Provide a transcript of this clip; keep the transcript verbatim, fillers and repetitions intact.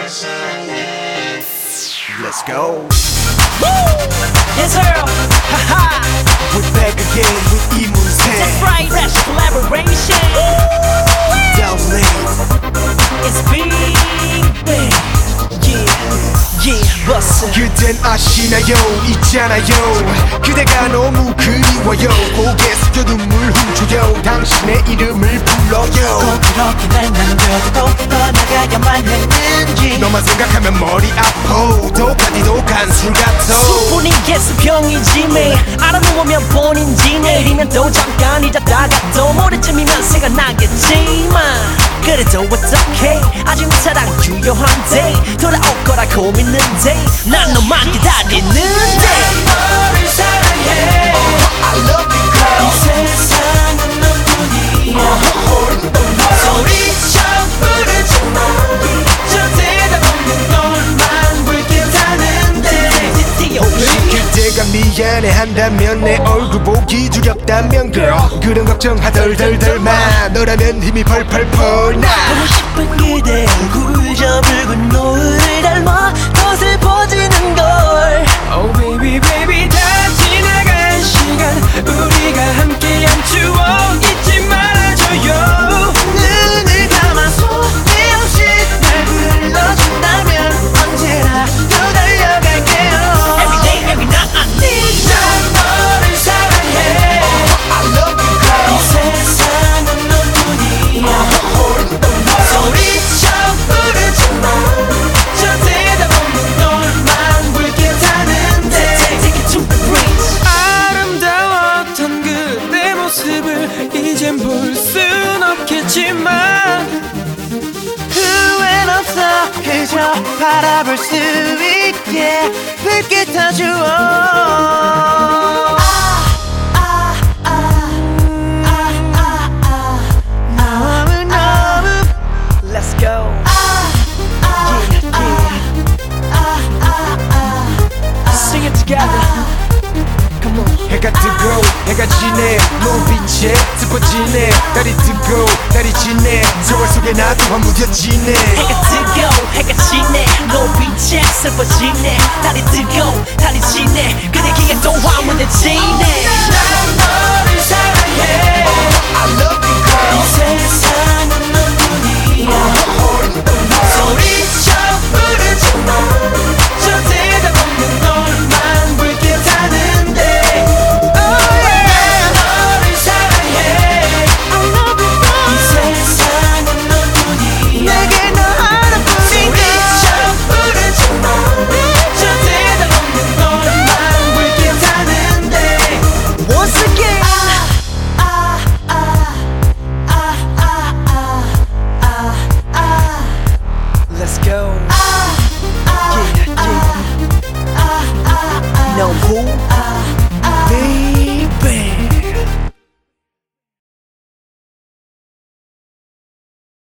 Let's go. Woo! Yes sir. Haha. We're back again with 이문세. That's right. Fresh collaboration. Downlink. It's big bang. Yeah. Yeah. Bust it. 그댄 아시나요? 있잖아요. 그대가 너무 그리워요. 고개 숙여 눈물 훔쳐요. 당신의 이름을 불러요. 꼭 그렇게 날 남겨두고 떠나가야만 했는지 너만 생각하면 머리 아파. 독하디도 간술 같아. 수분이 개수병이지 매 알아놓으면 본인지 내일이면 또 잠깐 잊었다가 또 모레쯤이면 생각나겠지만 그래도 어떡해 아직 사랑 유효한데 돌아올 거라고 믿는데 난 너만 기다리는데 너를 사랑해 oh, I love you girl. 이 세상은 너뿐이야 소리쳐 부르지 마 저 대답 없는 너만 불쾌하는데 혹시 그대가 미안해한다면 내 얼굴 보기 두렵다면 girl 그런 걱정하덜덜덜 마 너라면 힘이 펄펄펄 나 보고 싶은 그대 얼굴 저 붉은 노을을 닮아 더 슬퍼지는 걸 Oh baby baby 다 지나간 시간 우리가 함께한 추억 잊지 말아줘요 눈을 감아서 내 없이 날 불러준다면 언제나 더 달려갈게요 Every day every night I need 난 너를 사랑해 oh, I love you girl. 이 세상은 너뿐이야 소리쳐 부르지 마저 대답 없는 너만 불쾌하는데 Take it to the bridge 아름다웠던 그대 모습을 이젠 볼 순 없겠지만 후회는 없어 그저 바라볼 수 있게 불빛 주어 Let's go. Yeah, yeah. Sing it together. Come on. 해가 뜨고 해가 지네 노을빛에 슬퍼지네 달이 뜨고 달이 지네 세월 속에 나도 화무뎌지네 해가 뜨고 해가 지네 노을빛에 슬퍼지네 달이 뜨고 달이 지네 그대 기에 또 화무뎌지네 난 너를 사랑해 oh, I love you girl. 이 세상